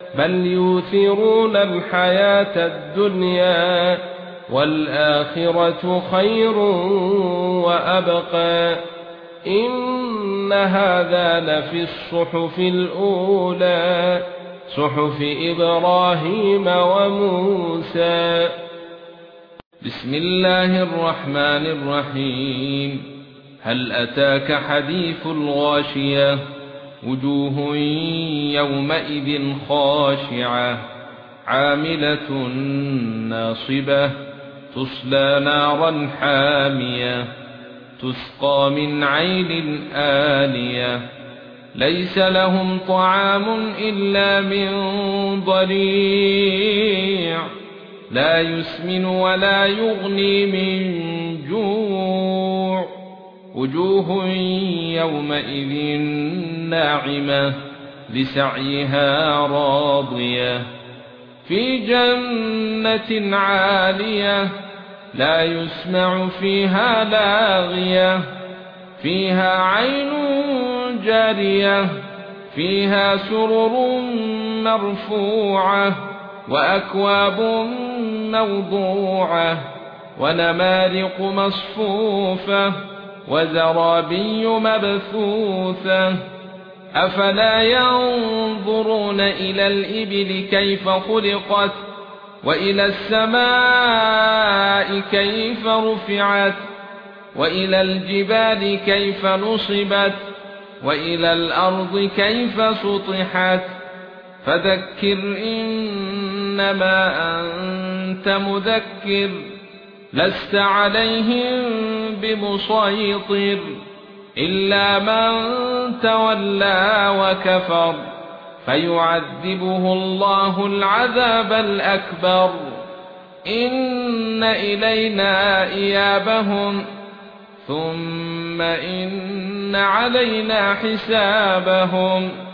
بل يؤثرون الحياة الدنيا والآخرة خير وأبقى إن هذا لفي الصحف الأولى صحف إبراهيم وموسى. بسم الله الرحمن الرحيم. هل أتاك حديث الغاشية وجوه يومئذ خاشعة عاملة ناصبة تصلى نارا حامية تسقى من عين آنية ليس لهم طعام إلا من ضريع لا يسمن ولا يغني من جوع وجوه يومئذ ناعمة لسعيها راضية في جنة عالية لا يسمع فيها لاغية فيها عين جارية فيها سرر مرفوعة وأكواب موضوعة ونمارق مصفوفة وزرابي مبثوثة أفلا ينظرون إلى الإبل كيف خلقت وإلى السماء كيف رفعت وإلى الجبال كيف نصبت وإلى الأرض كيف سطحت فذكر إنما أنت مذكر لست عليهم بمسيطر إلا من تولى وكفر فيعذبه الله العذاب الأكبر إن إلينا إيابهم ثم إن علينا حسابهم